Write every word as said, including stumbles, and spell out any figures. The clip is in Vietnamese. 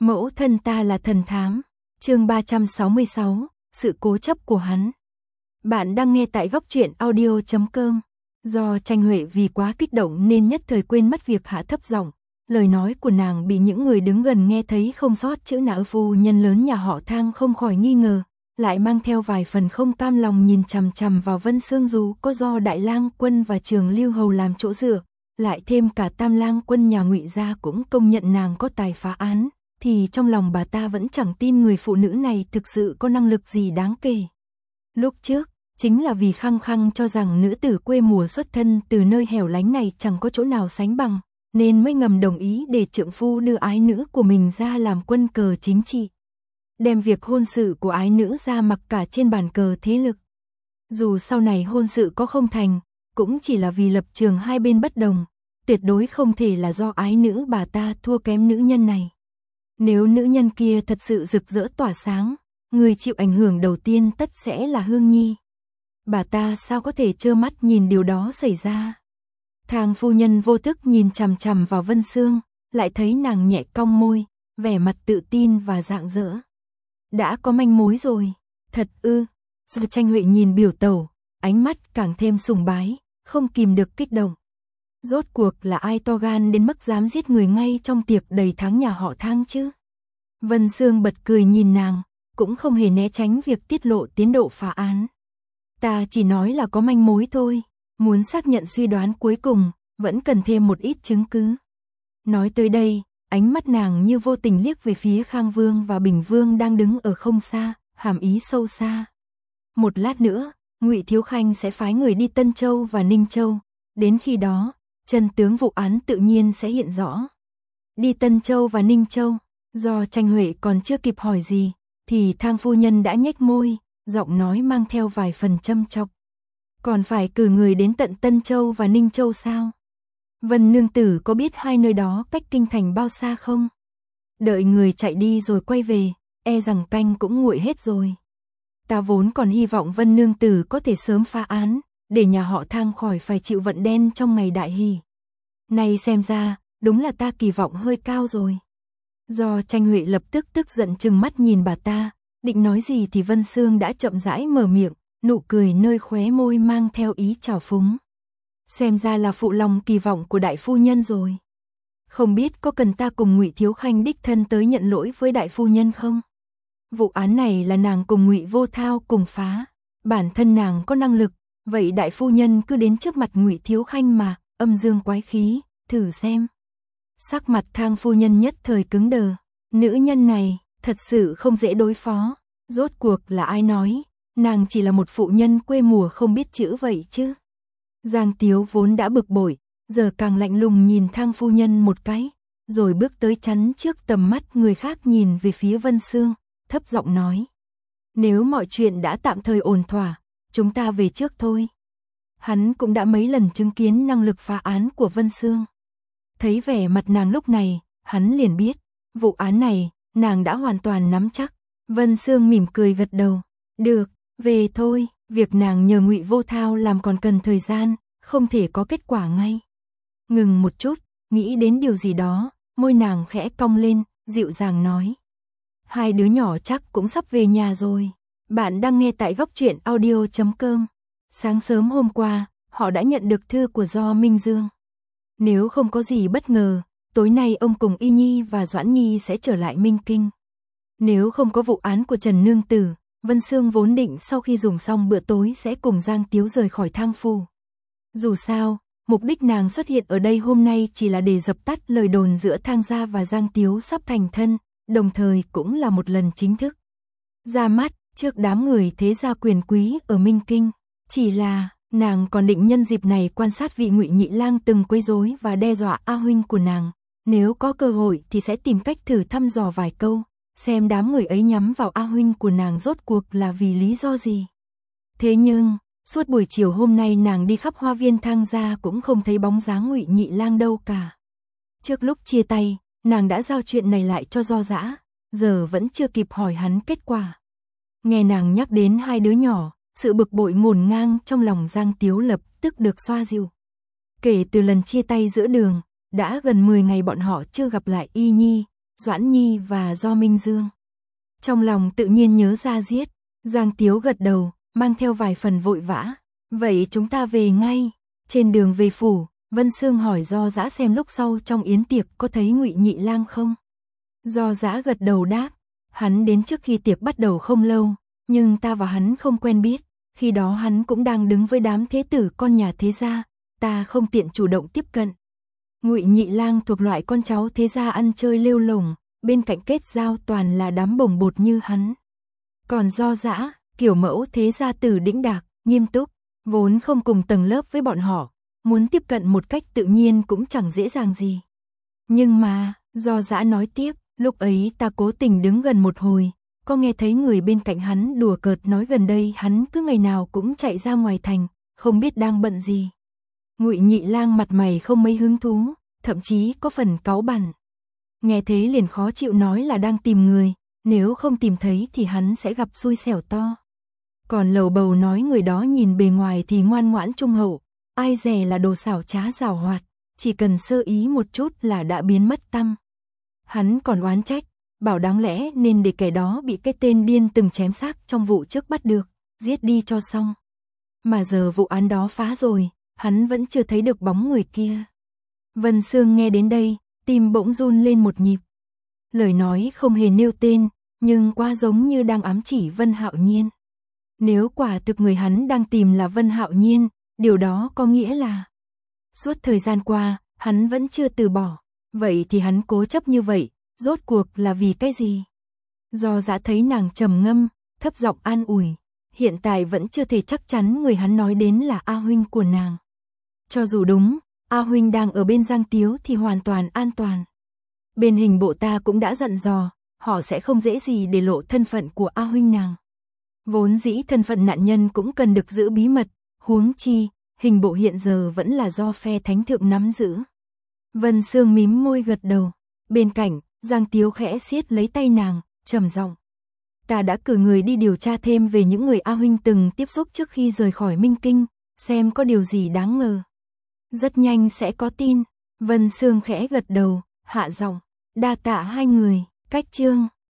Mẫu thân ta là thần thám. Chương ba trăm sáu mươi sáu, sự cố chấp của hắn. Bạn đang nghe tại góc truyện audio chấm com. Do Tranh Huệ vì quá kích động nên nhất thời quên mất việc hạ thấp giọng. Lời nói của nàng bị những người đứng gần nghe thấy không sót chữ nào. Phu nhân lớn nhà họ Thang không khỏi nghi ngờ, lại mang theo vài phần không cam lòng nhìn chằm chằm vào Vân Sương. Dù có do Đại Lang Quân và Trường Lưu Hầu làm chỗ dựa, lại thêm cả Tam Lang Quân nhà Ngụy gia cũng công nhận nàng có tài phá án, thì trong lòng bà ta vẫn chẳng tin người phụ nữ này thực sự có năng lực gì đáng kể. Lúc trước, chính là vì khăng khăng cho rằng nữ tử quê mùa xuất thân từ nơi hẻo lánh này chẳng có chỗ nào sánh bằng, nên mới ngầm đồng ý để trượng phu đưa ái nữ của mình ra làm quân cờ chính trị. Đem việc hôn sự của ái nữ ra mặc cả trên bàn cờ thế lực. Dù sau này hôn sự có không thành, cũng chỉ là vì lập trường hai bên bất đồng, tuyệt đối không thể là do ái nữ bà ta thua kém nữ nhân này. Nếu nữ nhân kia thật sự rực rỡ tỏa sáng, người chịu ảnh hưởng đầu tiên tất sẽ là Hương Nhi. Bà ta sao có thể trơ mắt nhìn điều đó xảy ra. Thang phu nhân vô thức nhìn chằm chằm vào Vân Sương, lại thấy nàng nhẹ cong môi, vẻ mặt tự tin và rạng rỡ. Đã có manh mối rồi. Thật ư? Dù Tranh Huệ nhìn biểu tẩu, ánh mắt càng thêm sùng bái, không kìm được kích động. Rốt cuộc là ai to gan đến mức dám giết người ngay trong tiệc đầy tháng nhà họ Thang chứ? Vân Sương bật cười nhìn nàng, cũng không hề né tránh việc tiết lộ tiến độ phá án. Ta chỉ nói là có manh mối thôi, muốn xác nhận suy đoán cuối cùng, vẫn cần thêm một ít chứng cứ. Nói tới đây, ánh mắt nàng như vô tình liếc về phía Khang Vương và Bình Vương đang đứng ở không xa, hàm ý sâu xa. Một lát nữa, Ngụy Thiếu Khanh sẽ phái người đi Tân Châu và Ninh Châu, đến khi đó, chân tướng vụ án tự nhiên sẽ hiện rõ. Đi Tân Châu và Ninh Châu, do Tranh Huệ còn chưa kịp hỏi gì, thì Thang phu nhân đã nhếch môi, giọng nói mang theo vài phần châm chọc. Còn phải cử người đến tận Tân Châu và Ninh Châu sao? Vân nương tử có biết hai nơi đó cách kinh thành bao xa không? Đợi người chạy đi rồi quay về, e rằng canh cũng nguội hết rồi. Ta vốn còn hy vọng Vân nương tử có thể sớm phá án, để nhà họ Thang khỏi phải chịu vận đen trong ngày đại hỷ. Này xem ra, đúng là ta kỳ vọng hơi cao rồi. Do Tranh Huệ lập tức tức giận trừng mắt nhìn bà ta, định nói gì thì Vân Sương đã chậm rãi mở miệng, nụ cười nơi khóe môi mang theo ý trào phúng. Xem ra là phụ lòng kỳ vọng của đại phu nhân rồi. Không biết có cần ta cùng Ngụy Thiếu Khanh đích thân tới nhận lỗi với đại phu nhân không? Vụ án này là nàng cùng Ngụy Vô Thao cùng phá, bản thân nàng có năng lực, vậy đại phu nhân cứ đến trước mặt Ngụy Thiếu Khanh mà, âm dương quái khí, thử xem. Sắc mặt Thang phu nhân nhất thời cứng đờ, nữ nhân này, thật sự không dễ đối phó, rốt cuộc là ai nói, nàng chỉ là một phụ nhân quê mùa không biết chữ vậy chứ. Giang Tiếu vốn đã bực bội, giờ càng lạnh lùng nhìn Thang phu nhân một cái, rồi bước tới chắn trước tầm mắt người khác nhìn về phía Vân Sương, thấp giọng nói. Nếu mọi chuyện đã tạm thời ổn thỏa, chúng ta về trước thôi. Hắn cũng đã mấy lần chứng kiến năng lực phá án của Vân Sương. Thấy vẻ mặt nàng lúc này, hắn liền biết, vụ án này, nàng đã hoàn toàn nắm chắc. Vân Sương mỉm cười gật đầu. Được, về thôi, việc nàng nhờ Ngụy Vô Thao làm còn cần thời gian, không thể có kết quả ngay. Ngừng một chút, nghĩ đến điều gì đó, môi nàng khẽ cong lên, dịu dàng nói. Hai đứa nhỏ chắc cũng sắp về nhà rồi. Bạn đang nghe tại góc truyện audio chấm com. Sáng sớm hôm qua, họ đã nhận được thư của Do Minh Dương. Nếu không có gì bất ngờ, tối nay ông cùng Y Nhi và Doãn Nhi sẽ trở lại Minh Kinh. Nếu không có vụ án của Trần Nương Tử, Vân Sương vốn định sau khi dùng xong bữa tối sẽ cùng Giang Tiếu rời khỏi Thang phủ. Dù sao, mục đích nàng xuất hiện ở đây hôm nay chỉ là để dập tắt lời đồn giữa Thang gia và Giang Tiếu sắp thành thân, đồng thời cũng là một lần chính thức ra mắt trước đám người thế gia quyền quý ở Minh Kinh. Chỉ là, nàng còn định nhân dịp này quan sát vị Ngụy Nhị Lang từng quấy rối và đe dọa A huynh của nàng. Nếu có cơ hội thì sẽ tìm cách thử thăm dò vài câu, xem đám người ấy nhắm vào A huynh của nàng rốt cuộc là vì lý do gì. Thế nhưng, suốt buổi chiều hôm nay nàng đi khắp hoa viên Thang gia cũng không thấy bóng dáng Ngụy Nhị Lang đâu cả. Trước lúc chia tay, nàng đã giao chuyện này lại cho Do Dã, giờ vẫn chưa kịp hỏi hắn kết quả. Nghe nàng nhắc đến hai đứa nhỏ, sự bực bội ngổn ngang trong lòng Giang Tiếu lập tức được xoa dịu. Kể từ lần chia tay giữa đường, đã gần mười ngày bọn họ chưa gặp lại Y Nhi, Doãn Nhi và Do Minh Dương. Trong lòng tự nhiên nhớ ra giết, Giang Tiếu gật đầu, mang theo vài phần vội vã. Vậy chúng ta về ngay. Trên đường về phủ, Vân Sương hỏi Do Dã xem lúc sau trong yến tiệc có thấy Ngụy Nhị Lang không. Do Dã gật đầu đáp, hắn đến trước khi tiệc bắt đầu không lâu, nhưng ta và hắn không quen biết, khi đó hắn cũng đang đứng với đám thế tử con nhà thế gia, ta không tiện chủ động tiếp cận. Ngụy Nhị Lang thuộc loại con cháu thế gia ăn chơi lêu lổng, bên cạnh kết giao toàn là đám bồng bột như hắn. Còn Do Dã, kiểu mẫu thế gia tử đĩnh đạc, nghiêm túc, vốn không cùng tầng lớp với bọn họ, muốn tiếp cận một cách tự nhiên cũng chẳng dễ dàng gì. Nhưng mà, Do Dã nói tiếp, lúc ấy ta cố tình đứng gần một hồi, có nghe thấy người bên cạnh hắn đùa cợt nói gần đây hắn cứ ngày nào cũng chạy ra ngoài thành, không biết đang bận gì. Ngụy Nhị Lang mặt mày không mấy hứng thú, thậm chí có phần cáu bẳn. Nghe thế liền khó chịu nói là đang tìm người, nếu không tìm thấy thì hắn sẽ gặp xui xẻo to. Còn lầu bầu nói người đó nhìn bề ngoài thì ngoan ngoãn trung hậu, ai dè là đồ xảo trá giảo hoạt, chỉ cần sơ ý một chút là đã biến mất tăm. Hắn còn oán trách, bảo đáng lẽ nên để kẻ đó bị cái tên điên từng chém xác trong vụ trước bắt được, giết đi cho xong. Mà giờ vụ án đó phá rồi, hắn vẫn chưa thấy được bóng người kia. Vân Sương nghe đến đây, tim bỗng run lên một nhịp. Lời nói không hề nêu tên, nhưng quá giống như đang ám chỉ Vân Hạo Nhiên. Nếu quả thực người hắn đang tìm là Vân Hạo Nhiên, điều đó có nghĩa là suốt thời gian qua, hắn vẫn chưa từ bỏ. Vậy thì hắn cố chấp như vậy, rốt cuộc là vì cái gì? Do Dã thấy nàng trầm ngâm, thấp giọng an ủi, hiện tại vẫn chưa thể chắc chắn người hắn nói đến là A huynh của nàng. Cho dù đúng, A huynh đang ở bên Giang Tiếu thì hoàn toàn an toàn. Bên hình bộ ta cũng đã dặn dò, họ sẽ không dễ gì để lộ thân phận của A huynh nàng. Vốn dĩ thân phận nạn nhân cũng cần được giữ bí mật, huống chi, hình bộ hiện giờ vẫn là do phe thánh thượng nắm giữ. Vân Sương mím môi gật đầu, bên cạnh, Giang Tiếu khẽ siết lấy tay nàng, trầm giọng. Ta đã cử người đi điều tra thêm về những người A huynh từng tiếp xúc trước khi rời khỏi Minh Kinh, xem có điều gì đáng ngờ. Rất nhanh sẽ có tin. Vân Sương khẽ gật đầu, hạ giọng, đa tạ hai người, cách chương.